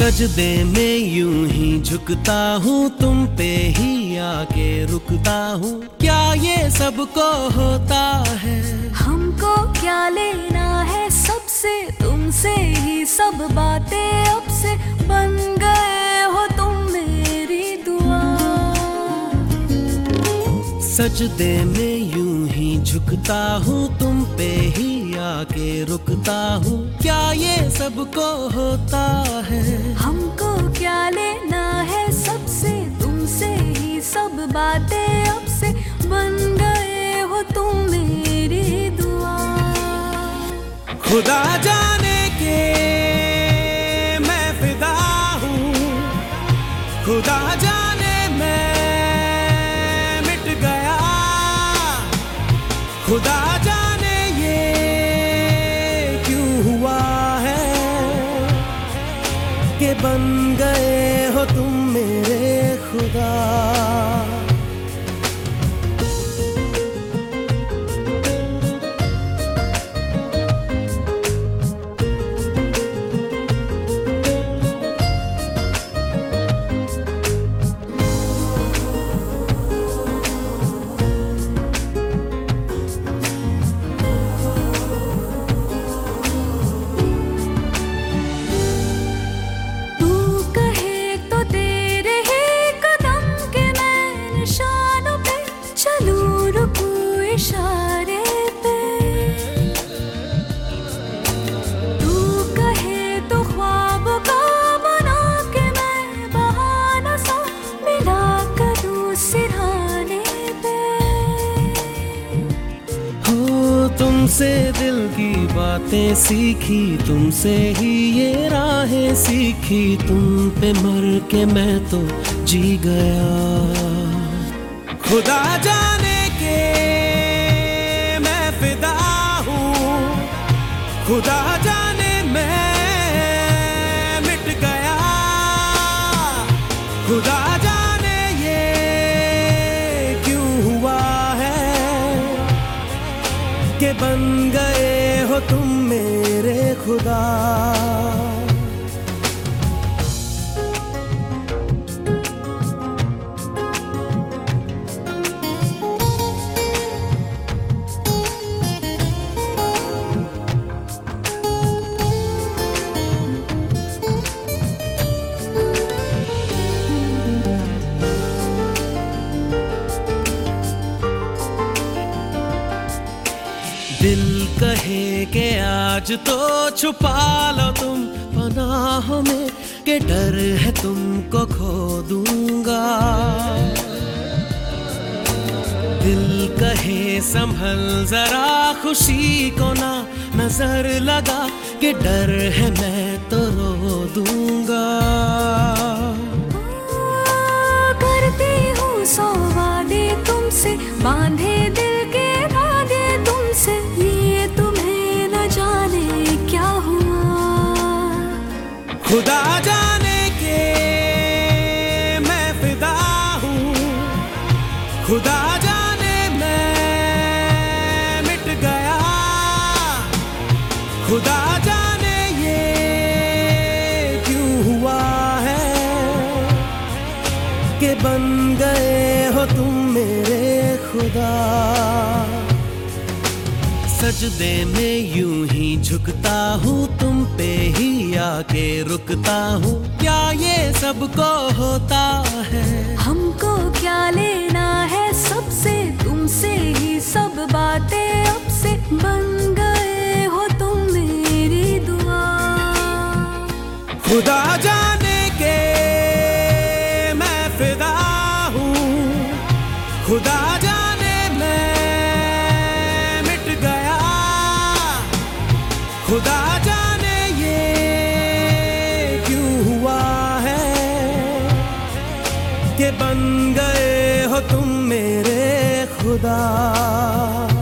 सजदे में यूं ही झुकता हूँ, तुम पे ही आके रुकता हूँ। क्या ये सबको होता है? हमको क्या लेना है सबसे, तुमसे ही सब बातें अब से बन गए हो तुम मेरी दुआ। सजदे में यूं ही झुकता हूँ, तुम पे ही आके रुकता हूँ। क्या ये सबको होता है? हमको क्या लेना है सबसे, तुमसे ही सब बातें अब से बन गए हो तुम मेरी दुआ। खुदा जाने के मैं फिदा हूँ, खुदा जाने मैं मिट गया। खुदा जाने ये क्यों हुआ है कि बन गए हो तुम मेरे खुदा। इशारे पे तू कहे तो ख्वाब का बना के मैं बहाना सा मिला करूं सिरहाने पे। हो तुमसे दिल की बातें सीखी, तुमसे ही ये राहें सीखी। तुम पे मर के मैं तो जी गया। खुदा जाने के फिदा हूँ, खुदा जाने मैं मिट गया। खुदा जाने ये क्यों हुआ है कि बन गए हो तुम मेरे खुदा। दिल कहे कि आज तो छुपा लो तुम पनाहों में, कि डर है तुमको खो दूंगा। दिल कहे संभल जरा खुशी को ना नजर लगा, कि डर है मैं तो रो दूंगा। करती हूँ सौ वादे तुमसे, बांधे दिल के वादे तुमसे, ये तुम्हें न जाने क्या हुआ। खुदा जाने के मैं फिदा हूँ, खुदा जाने मैं मिट गया। खुदा जाने ये क्यों हुआ है कि बन गए हो तुम मेरे खुदा। सजदे में यूं ही झुकता हूँ, तुम पे ही आके रुकता हूँ। क्या ये सबको होता है? हमको क्या लेना है सबसे, तुमसे ही सब बातें अब से बन गए हो तुम मेरी दुआ। खुदा जाने के मैं फिदा हूँ, खुदा जाने मैं मिट गया। खुदा जाने ये क्यों हुआ है कि बन गए हो तुम मेरे खुदा।